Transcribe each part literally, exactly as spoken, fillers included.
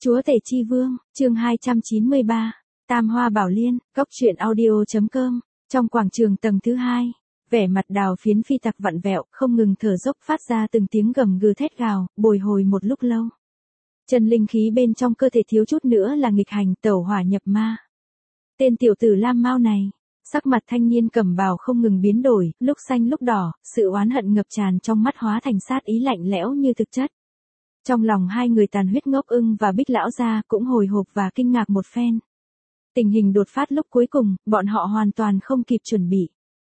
Chúa Tể Chi Vương, chương hai trăm chín mươi ba, Tam Hoa Bảo Liên, góc truyện audio.com, trong quảng trường tầng thứ hai, vẻ mặt Đào Phiến Phi tặc vặn vẹo, không ngừng thở dốc phát ra từng tiếng gầm gừ thét gào, bồi hồi một lúc lâu. Chân linh khí bên trong cơ thể thiếu chút nữa là nghịch hành tẩu hỏa nhập ma. Tên tiểu tử Lam Mao này, sắc mặt thanh niên cẩm bào không ngừng biến đổi, lúc xanh lúc đỏ, sự oán hận ngập tràn trong mắt hóa thành sát ý lạnh lẽo như thực chất. Trong lòng hai người Tàn Huyết Ngốc Ưng và Bích Lão Gia cũng hồi hộp và kinh ngạc một phen. Tình hình đột phát lúc cuối cùng, bọn họ hoàn toàn không kịp chuẩn bị.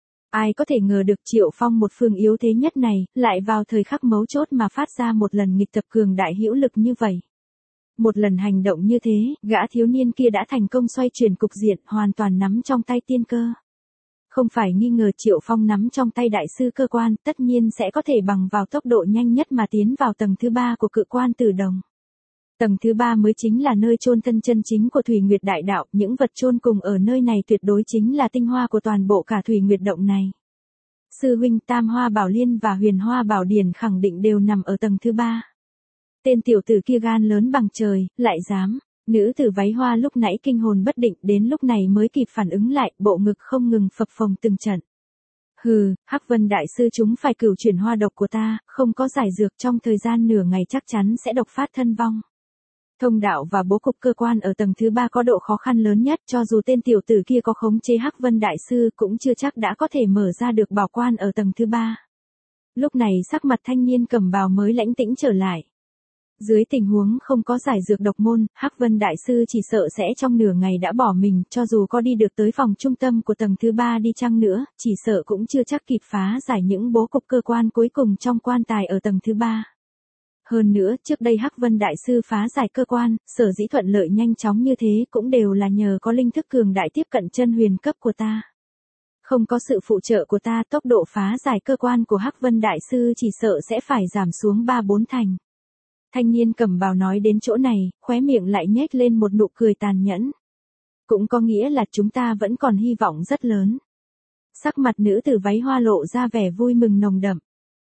Ai có thể ngờ được Triệu Phong một phương yếu thế nhất này, lại vào thời khắc mấu chốt mà phát ra một lần nghịch tập cường đại hữu lực như vậy. Một lần hành động như thế, gã thiếu niên kia đã thành công xoay chuyển cục diện, hoàn toàn nắm trong tay tiên cơ. Không phải nghi ngờ Triệu Phong nắm trong tay đại sư cơ quan, tất nhiên sẽ có thể bằng vào tốc độ nhanh nhất mà tiến vào tầng thứ ba của cự quan Tử Đồng. Tầng thứ ba mới chính là nơi chôn thân chân chính của Thủy Nguyệt Đại Đạo, những vật chôn cùng ở nơi này tuyệt đối chính là tinh hoa của toàn bộ cả Thủy Nguyệt Động này. Sư huynh Tam Hoa Bảo Liên và Huyền Hoa Bảo Điển khẳng định đều nằm ở tầng thứ ba. Tên tiểu tử kia gan lớn bằng trời, lại dám. Nữ tử váy hoa lúc nãy kinh hồn bất định, đến lúc này mới kịp phản ứng lại, bộ ngực không ngừng phập phồng từng trận. Hừ, Hắc Vân đại sư chúng phải cửu chuyển hoa độc của ta, không có giải dược trong thời gian nửa ngày chắc chắn sẽ độc phát thân vong. Thông đạo và bố cục cơ quan ở tầng thứ ba có độ khó khăn lớn nhất, cho dù tên tiểu tử kia có khống chế Hắc Vân đại sư cũng chưa chắc đã có thể mở ra được bảo quan ở tầng thứ ba. Lúc này sắc mặt thanh niên cẩm bào mới lãnh tĩnh trở lại. Dưới tình huống không có giải dược độc môn, Hắc Vân đại sư chỉ sợ sẽ trong nửa ngày đã bỏ mình, cho dù có đi được tới phòng trung tâm của tầng thứ ba đi chăng nữa, chỉ sợ cũng chưa chắc kịp phá giải những bố cục cơ quan cuối cùng trong quan tài ở tầng thứ ba. Hơn nữa, trước đây Hắc Vân đại sư phá giải cơ quan, sở dĩ thuận lợi nhanh chóng như thế cũng đều là nhờ có linh thức cường đại tiếp cận chân huyền cấp của ta. Không có sự phụ trợ của ta, tốc độ phá giải cơ quan của Hắc Vân đại sư chỉ sợ sẽ phải giảm xuống ba bốn thành. Thanh niên cẩm bào nói đến chỗ này, khóe miệng lại nhếch lên một nụ cười tàn nhẫn. Cũng có nghĩa là chúng ta vẫn còn hy vọng rất lớn. Sắc mặt nữ tử váy hoa lộ ra vẻ vui mừng nồng đậm.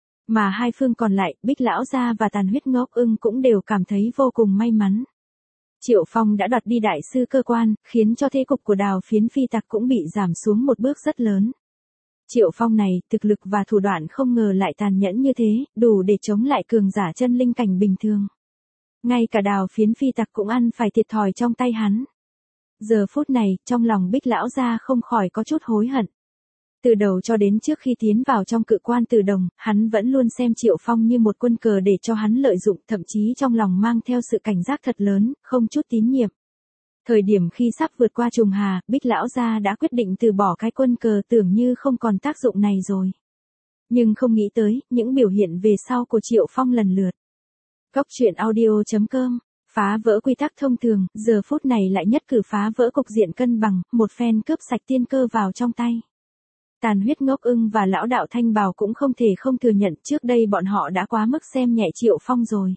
Mà hai phương còn lại, Bích Lão Gia và Tàn Huyết Ngốc Ưng cũng đều cảm thấy vô cùng may mắn. Triệu Phong đã đoạt đi đại sư cơ quan, khiến cho thế cục của Đào Phiến Phi tặc cũng bị giảm xuống một bước rất lớn. Triệu Phong này, thực lực và thủ đoạn không ngờ lại tàn nhẫn như thế, đủ để chống lại cường giả chân linh cảnh bình thường. Ngay cả Đào Phiến Phi tặc cũng ăn phải thiệt thòi trong tay hắn. Giờ phút này, trong lòng Bích Lão Gia không khỏi có chút hối hận. Từ đầu cho đến trước khi tiến vào trong cự quan Tử Đồng, hắn vẫn luôn xem Triệu Phong như một quân cờ để cho hắn lợi dụng, thậm chí trong lòng mang theo sự cảnh giác thật lớn, không chút tín nhiệm. Thời điểm khi sắp vượt qua trùng hà, Bích Lão Gia đã quyết định từ bỏ cái quân cờ tưởng như không còn tác dụng này rồi. Nhưng không nghĩ tới, những biểu hiện về sau của Triệu Phong lần lượt. Góc truyện audio.com, phá vỡ quy tắc thông thường, giờ phút này lại nhất cử phá vỡ cục diện cân bằng, một phen cướp sạch tiên cơ vào trong tay. Tàn Huyết Ngốc Ưng và lão đạo Thanh Bào cũng không thể không thừa nhận trước đây bọn họ đã quá mức xem nhẹ Triệu Phong rồi.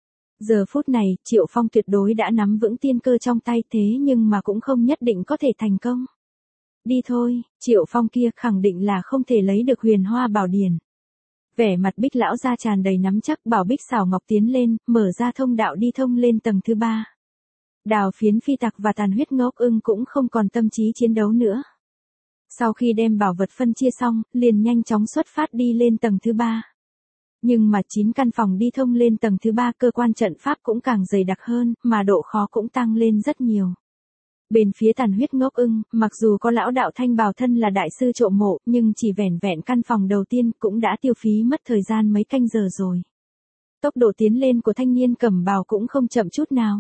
Giờ phút này, Triệu Phong tuyệt đối đã nắm vững tiên cơ trong tay thế nhưng mà cũng không nhất định có thể thành công. Đi thôi, Triệu Phong kia khẳng định là không thể lấy được Huyền Hoa Bảo Điển. Vẻ mặt Bích Lão Gia tràn đầy nắm chắc, bảo Bích Xảo Ngọc tiến lên, mở ra thông đạo đi thông lên tầng thứ ba. Đào Phiến Phi tặc và Tàn Huyết Ngốc Ưng cũng không còn tâm trí chiến đấu nữa. Sau khi đem bảo vật phân chia xong, liền nhanh chóng xuất phát đi lên tầng thứ ba. Nhưng mà chín căn phòng đi thông lên tầng thứ ba, cơ quan trận pháp cũng càng dày đặc hơn, mà độ khó cũng tăng lên rất nhiều. Bên phía Tàn Huyết Ngốc Ưng, mặc dù có lão đạo Thanh Bào thân là đại sư trộm mộ, nhưng chỉ vẻn vẹn căn phòng đầu tiên cũng đã tiêu phí mất thời gian mấy canh giờ rồi. Tốc độ tiến lên của thanh niên cẩm bào cũng không chậm chút nào.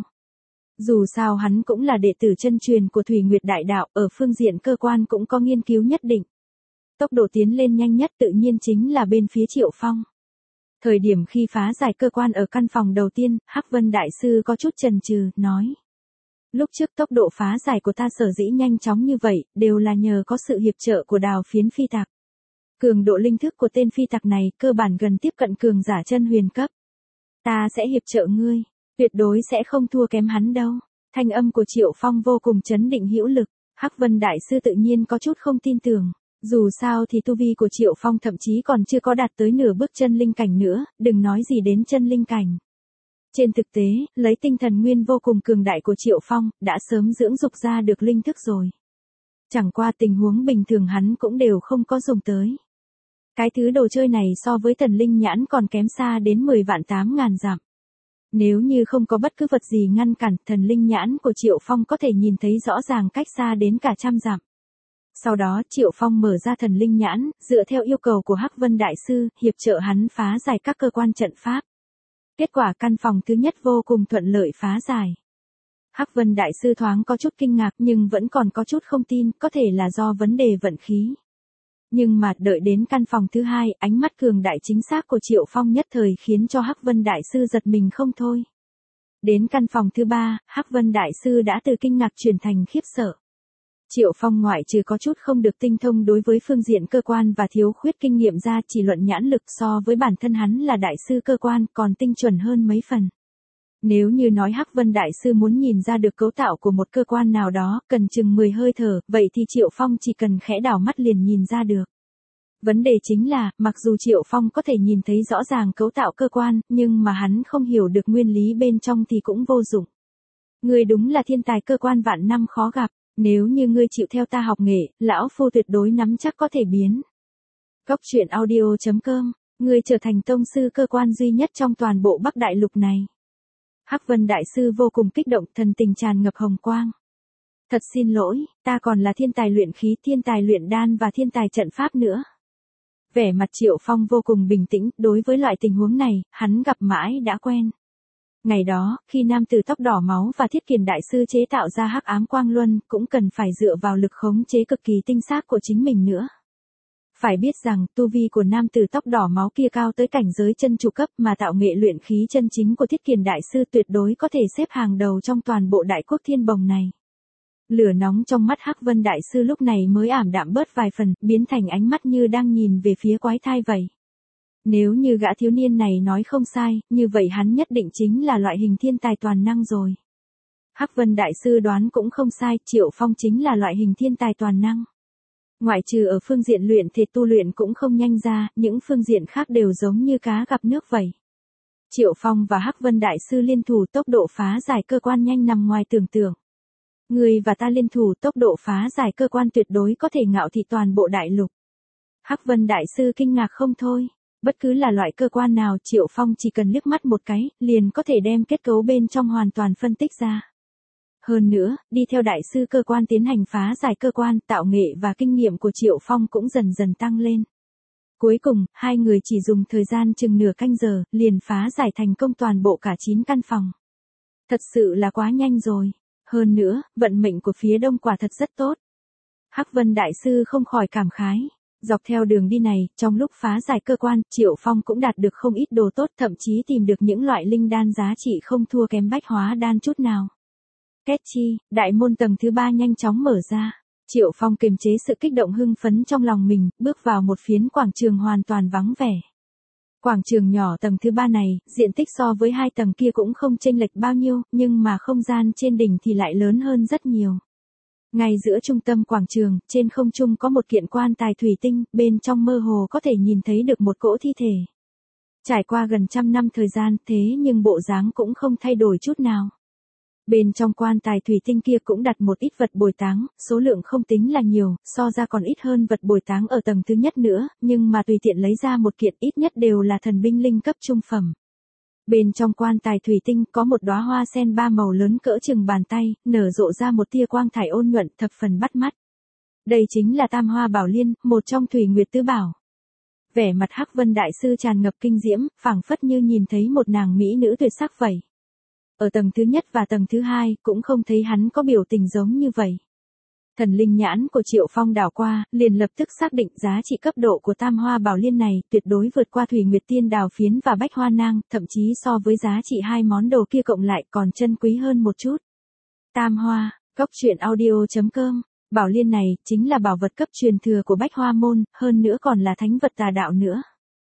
Dù sao hắn cũng là đệ tử chân truyền của Thủy Nguyệt Đại Đạo, ở phương diện cơ quan cũng có nghiên cứu nhất định. Tốc độ tiến lên nhanh nhất tự nhiên chính là bên phía Triệu Phong. Thời điểm khi phá giải cơ quan ở căn phòng đầu tiên, Hắc Vân đại sư có chút chần chừ, nói: Lúc trước tốc độ phá giải của ta sở dĩ nhanh chóng như vậy, đều là nhờ có sự hiệp trợ của Đào Phiến Phi tặc. Cường độ linh thức của tên phi tặc này cơ bản gần tiếp cận cường giả chân huyền cấp. Ta sẽ hiệp trợ ngươi. Tuyệt đối sẽ không thua kém hắn đâu. Thanh âm của Triệu Phong vô cùng chấn định hữu lực. Hắc Vân đại sư tự nhiên có chút không tin tưởng. Dù sao thì tu vi của Triệu Phong thậm chí còn chưa có đạt tới nửa bước chân linh cảnh nữa, đừng nói gì đến chân linh cảnh. Trên thực tế, lấy tinh thần nguyên vô cùng cường đại của Triệu Phong, đã sớm dưỡng dục ra được linh thức rồi. Chẳng qua tình huống bình thường hắn cũng đều không có dùng tới. Cái thứ đồ chơi này so với thần linh nhãn còn kém xa đến mười vạn tám ngàn dặm. Nếu như không có bất cứ vật gì ngăn cản, thần linh nhãn của Triệu Phong có thể nhìn thấy rõ ràng cách xa đến cả trăm dặm. Sau đó Triệu Phong mở ra thần linh nhãn, dựa theo yêu cầu của Hắc Vân Đại Sư, hiệp trợ hắn phá giải các cơ quan trận pháp. Kết quả căn phòng thứ nhất vô cùng thuận lợi phá giải. Hắc Vân Đại Sư thoáng có chút kinh ngạc nhưng vẫn còn có chút không tin, có thể là do vấn đề vận khí. Nhưng mà đợi đến căn phòng thứ hai, ánh mắt cường đại chính xác của Triệu Phong nhất thời khiến cho Hắc Vân Đại Sư giật mình không thôi. Đến căn phòng thứ ba, Hắc Vân Đại Sư đã từ kinh ngạc chuyển thành khiếp sợ. Triệu Phong ngoại trừ có chút không được tinh thông đối với phương diện cơ quan và thiếu khuyết kinh nghiệm ra, chỉ luận nhãn lực so với bản thân hắn là đại sư cơ quan còn tinh chuẩn hơn mấy phần. Nếu như nói Hắc Vân Đại Sư muốn nhìn ra được cấu tạo của một cơ quan nào đó, cần chừng mười hơi thở, vậy thì Triệu Phong chỉ cần khẽ đảo mắt liền nhìn ra được. Vấn đề chính là, mặc dù Triệu Phong có thể nhìn thấy rõ ràng cấu tạo cơ quan, nhưng mà hắn không hiểu được nguyên lý bên trong thì cũng vô dụng. Ngươi đúng là thiên tài cơ quan vạn năm khó gặp, nếu như ngươi chịu theo ta học nghệ, lão phu tuyệt đối nắm chắc có thể biến. Cốc truyện audio chấm com, ngươi trở thành tông sư cơ quan duy nhất trong toàn bộ Bắc Đại Lục này. Hắc Vân Đại Sư vô cùng kích động, thần tình tràn ngập hồng quang. Thật xin lỗi, ta còn là thiên tài luyện khí, thiên tài luyện đan và thiên tài trận pháp nữa. Vẻ mặt Triệu Phong vô cùng bình tĩnh, đối với loại tình huống này, hắn gặp mãi đã quen. Ngày đó, khi nam tử tóc đỏ máu và Thiết Kiền Đại Sư chế tạo ra hắc ám quang luân, cũng cần phải dựa vào lực khống chế cực kỳ tinh xác của chính mình nữa. Phải biết rằng, tu vi của nam tử tóc đỏ máu kia cao tới cảnh giới chân chủ cấp, mà tạo nghệ luyện khí chân chính của Thiết Kiền Đại Sư tuyệt đối có thể xếp hàng đầu trong toàn bộ Đại Quốc Thiên Bồng này. Lửa nóng trong mắt Hắc Vân Đại Sư lúc này mới ảm đạm bớt vài phần, biến thành ánh mắt như đang nhìn về phía quái thai vậy. Nếu như gã thiếu niên này nói không sai, như vậy hắn nhất định chính là loại hình thiên tài toàn năng rồi. Hắc Vân Đại Sư đoán cũng không sai, Triệu Phong chính là loại hình thiên tài toàn năng. Ngoại trừ ở phương diện luyện thể tu luyện cũng không nhanh ra, những phương diện khác đều giống như cá gặp nước vậy. Triệu Phong và Hắc Vân Đại Sư liên thủ, tốc độ phá giải cơ quan nhanh nằm ngoài tưởng tượng. Người và ta liên thủ, tốc độ phá giải cơ quan tuyệt đối có thể ngạo thị toàn bộ đại lục. Hắc Vân Đại Sư kinh ngạc không thôi. Bất cứ là loại cơ quan nào, Triệu Phong chỉ cần liếc mắt một cái, liền có thể đem kết cấu bên trong hoàn toàn phân tích ra. Hơn nữa, đi theo đại sư cơ quan tiến hành phá giải cơ quan, tạo nghệ và kinh nghiệm của Triệu Phong cũng dần dần tăng lên. Cuối cùng, hai người chỉ dùng thời gian chừng nửa canh giờ, liền phá giải thành công toàn bộ cả chín căn phòng. Thật sự là quá nhanh rồi. Hơn nữa, vận mệnh của phía đông quả thật rất tốt. Hắc Vân Đại Sư không khỏi cảm khái. Dọc theo đường đi này, trong lúc phá giải cơ quan, Triệu Phong cũng đạt được không ít đồ tốt, thậm chí tìm được những loại linh đan giá trị không thua kém bách hóa đan chút nào. Két chi, đại môn tầng thứ ba nhanh chóng mở ra. Triệu Phong kiềm chế sự kích động hưng phấn trong lòng mình, bước vào một phiến quảng trường hoàn toàn vắng vẻ. Quảng trường nhỏ tầng thứ ba này, diện tích so với hai tầng kia cũng không chênh lệch bao nhiêu, nhưng mà không gian trên đỉnh thì lại lớn hơn rất nhiều. Ngay giữa trung tâm quảng trường, trên không trung có một kiện quan tài thủy tinh, bên trong mơ hồ có thể nhìn thấy được một cỗ thi thể. Trải qua gần trăm năm thời gian, thế nhưng bộ dáng cũng không thay đổi chút nào. Bên trong quan tài thủy tinh kia cũng đặt một ít vật bồi táng, số lượng không tính là nhiều, so ra còn ít hơn vật bồi táng ở tầng thứ nhất nữa, nhưng mà tùy tiện lấy ra một kiện ít nhất đều là thần binh linh cấp trung phẩm. Bên trong quan tài thủy tinh có một đóa hoa sen ba màu lớn cỡ chừng bàn tay, nở rộ ra một tia quang thải ôn nhuận thập phần bắt mắt. Đây chính là Tam Hoa Bảo Liên, một trong Thủy Nguyệt Tứ Bảo. Vẻ mặt Hắc Vân Đại Sư tràn ngập kinh diễm, phảng phất như nhìn thấy một nàng mỹ nữ tuyệt sắc vậy. Ở tầng thứ nhất và tầng thứ hai, cũng không thấy hắn có biểu tình giống như vậy. Thần linh nhãn của Triệu Phong đảo qua, liền lập tức xác định giá trị cấp độ của Tam Hoa Bảo Liên này, tuyệt đối vượt qua Thủy Nguyệt Tiên Đào Phiến và Bách Hoa Nang, thậm chí so với giá trị hai món đồ kia cộng lại còn chân quý hơn một chút. Tam Hoa, cốc truyện audio chấm com, Bảo Liên này, chính là bảo vật cấp truyền thừa của Bách Hoa Môn, hơn nữa còn là thánh vật tà đạo nữa.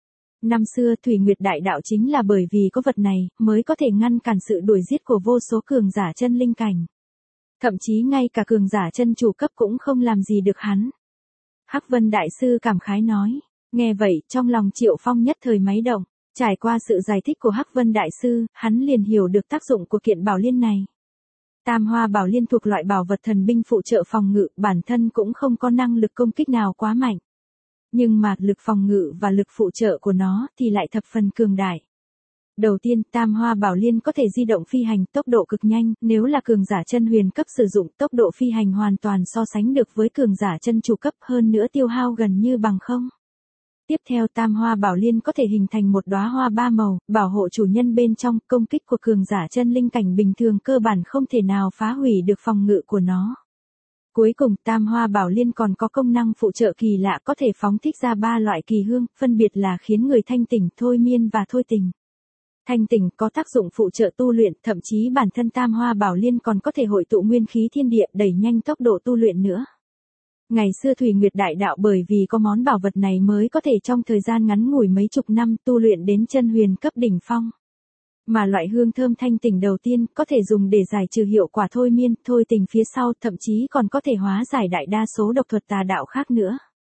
Năm xưa Thủy Nguyệt Đại Đạo chính là bởi vì có vật này, mới có thể ngăn cản sự đuổi giết của vô số cường giả chân linh cảnh. Thậm chí ngay cả cường giả chân chủ cấp cũng không làm gì được hắn. Hắc Vân Đại Sư cảm khái nói. Nghe vậy, trong lòng Triệu Phong nhất thời máy động. Trải qua sự giải thích của Hắc Vân Đại Sư, hắn liền hiểu được tác dụng của kiện bảo liên này. Tam Hoa Bảo Liên thuộc loại bảo vật thần binh phụ trợ phòng ngự, bản thân cũng không có năng lực công kích nào quá mạnh. Nhưng mà lực phòng ngự và lực phụ trợ của nó thì lại thập phần cường đại. Đầu tiên, Tam Hoa Bảo Liên có thể di động phi hành tốc độ cực nhanh, nếu là cường giả chân huyền cấp sử dụng tốc độ phi hành hoàn toàn so sánh được với cường giả chân chủ cấp, hơn nữa tiêu hao gần như bằng không. Tiếp theo, Tam Hoa Bảo Liên có thể hình thành một đóa hoa ba màu, bảo hộ chủ nhân bên trong, công kích của cường giả chân linh cảnh bình thường cơ bản không thể nào phá hủy được phòng ngự của nó. Cuối cùng, Tam Hoa Bảo Liên còn có công năng phụ trợ kỳ lạ, có thể phóng thích ra ba loại kỳ hương, phân biệt là khiến người thanh tỉnh, thôi miên và thôi tình. Thanh tỉnh có tác dụng phụ trợ tu luyện, thậm chí bản thân Tam Hoa Bảo Liên còn có thể hội tụ nguyên khí thiên địa, đẩy nhanh tốc độ tu luyện nữa. Ngày xưa Thủy Nguyệt Đại Đạo bởi vì có món bảo vật này mới có thể trong thời gian ngắn ngủi mấy chục năm tu luyện đến chân huyền cấp đỉnh phong. Mà loại hương thơm thanh tỉnh đầu tiên có thể dùng để giải trừ hiệu quả thôi miên, thôi tình phía sau, thậm chí còn có thể hóa giải đại đa số độc thuật tà đạo khác nữa.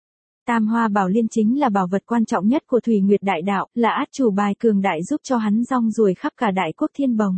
Tam Hoa Bảo Liên chính là bảo vật quan trọng nhất của Thủy Nguyệt Đại Đạo, là át chủ bài cường đại giúp cho hắn rong ruổi khắp cả đại quốc thiên bồng.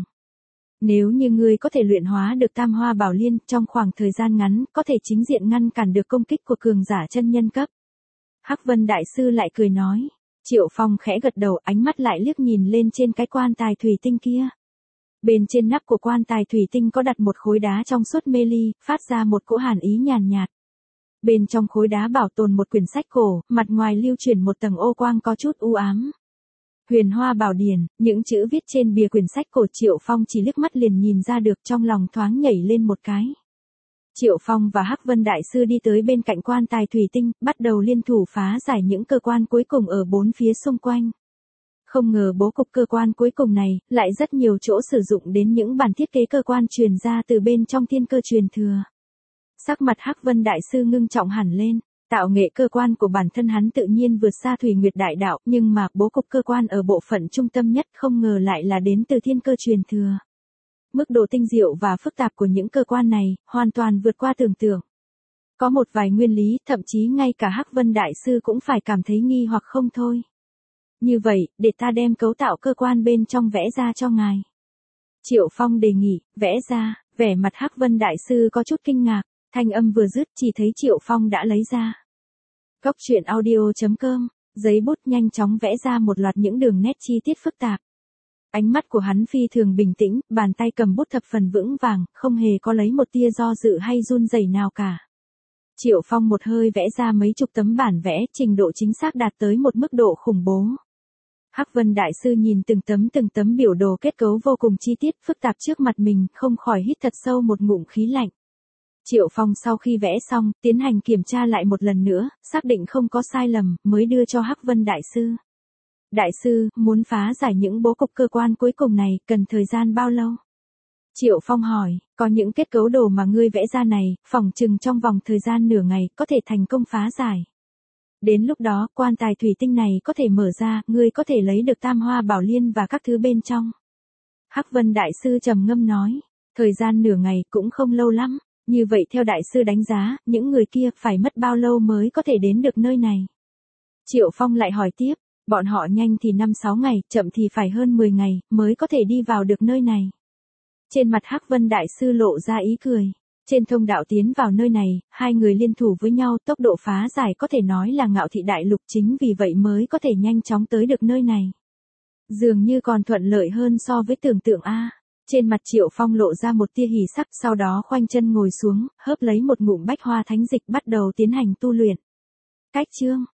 Nếu như ngươi có thể luyện hóa được Tam Hoa Bảo Liên, trong khoảng thời gian ngắn, có thể chính diện ngăn cản được công kích của cường giả chân nhân cấp. Hắc Vân Đại Sư lại cười nói. Triệu Phong khẽ gật đầu, ánh mắt lại liếc nhìn lên trên cái quan tài thủy tinh kia. Bên trên nắp của quan tài thủy tinh có đặt một khối đá trong suốt mê ly, phát ra một cỗ hàn ý nhàn nhạt. Bên trong khối đá bảo tồn một quyển sách cổ, mặt ngoài lưu chuyển một tầng ô quang có chút u ám. Huyền Hoa Bảo Điển, những chữ viết trên bìa quyển sách cổ Triệu Phong chỉ liếc mắt liền nhìn ra được, trong lòng thoáng nhảy lên một cái. Triệu Phong và Hắc Vân Đại Sư đi tới bên cạnh quan tài thủy tinh, bắt đầu liên thủ phá giải những cơ quan cuối cùng ở bốn phía xung quanh. Không ngờ bố cục cơ quan cuối cùng này, lại rất nhiều chỗ sử dụng đến những bản thiết kế cơ quan truyền ra từ bên trong thiên cơ truyền thừa. Sắc mặt Hắc Vân Đại Sư ngưng trọng hẳn lên, tạo nghệ cơ quan của bản thân hắn tự nhiên vượt xa Thủy Nguyệt Đại Đạo, nhưng mà bố cục cơ quan ở bộ phận trung tâm nhất không ngờ lại là đến từ thiên cơ truyền thừa. Mức độ tinh diệu và phức tạp của những cơ quan này, hoàn toàn vượt qua tưởng tượng. Có một vài nguyên lý, thậm chí ngay cả Hắc Vân Đại Sư cũng phải cảm thấy nghi hoặc không thôi. Như vậy, để ta đem cấu tạo cơ quan bên trong vẽ ra cho ngài. Triệu Phong đề nghị, vẽ ra, vẻ mặt Hắc Vân Đại Sư có chút kinh ngạc, thanh âm vừa dứt chỉ thấy Triệu Phong đã lấy ra. Góc truyện audio chấm com, giấy bút nhanh chóng vẽ ra một loạt những đường nét chi tiết phức tạp. Ánh mắt của hắn phi thường bình tĩnh, bàn tay cầm bút thập phần vững vàng, không hề có lấy một tia do dự hay run rẩy nào cả. Triệu Phong một hơi vẽ ra mấy chục tấm bản vẽ, trình độ chính xác đạt tới một mức độ khủng bố. Hắc Vân Đại Sư nhìn từng tấm từng tấm biểu đồ kết cấu vô cùng chi tiết phức tạp trước mặt mình, không khỏi hít thật sâu một ngụm khí lạnh. Triệu Phong sau khi vẽ xong, tiến hành kiểm tra lại một lần nữa, xác định không có sai lầm, mới đưa cho Hắc Vân Đại Sư. Đại sư, muốn phá giải những bố cục cơ quan cuối cùng này, cần thời gian bao lâu? Triệu Phong hỏi, có những kết cấu đồ mà ngươi vẽ ra này, phỏng chừng trong vòng thời gian nửa ngày, có thể thành công phá giải. Đến lúc đó, quan tài thủy tinh này có thể mở ra, ngươi có thể lấy được Tam Hoa Bảo Liên và các thứ bên trong. Hắc Vân Đại Sư trầm ngâm nói, thời gian nửa ngày cũng không lâu lắm, như vậy theo Đại Sư đánh giá, những người kia phải mất bao lâu mới có thể đến được nơi này? Triệu Phong lại hỏi tiếp. Bọn họ nhanh thì năm sáu ngày, chậm thì phải hơn mười ngày, mới có thể đi vào được nơi này. Trên mặt Hắc Vân Đại Sư lộ ra ý cười. Trên thông đạo tiến vào nơi này, hai người liên thủ với nhau, tốc độ phá giải có thể nói là ngạo thị đại lục, chính vì vậy mới có thể nhanh chóng tới được nơi này. Dường như còn thuận lợi hơn so với tưởng tượng a. Trên mặt Triệu Phong lộ ra một tia hỉ sắc, sau đó khoanh chân ngồi xuống, hớp lấy một ngụm bách hoa thánh dịch bắt đầu tiến hành tu luyện. Cách chương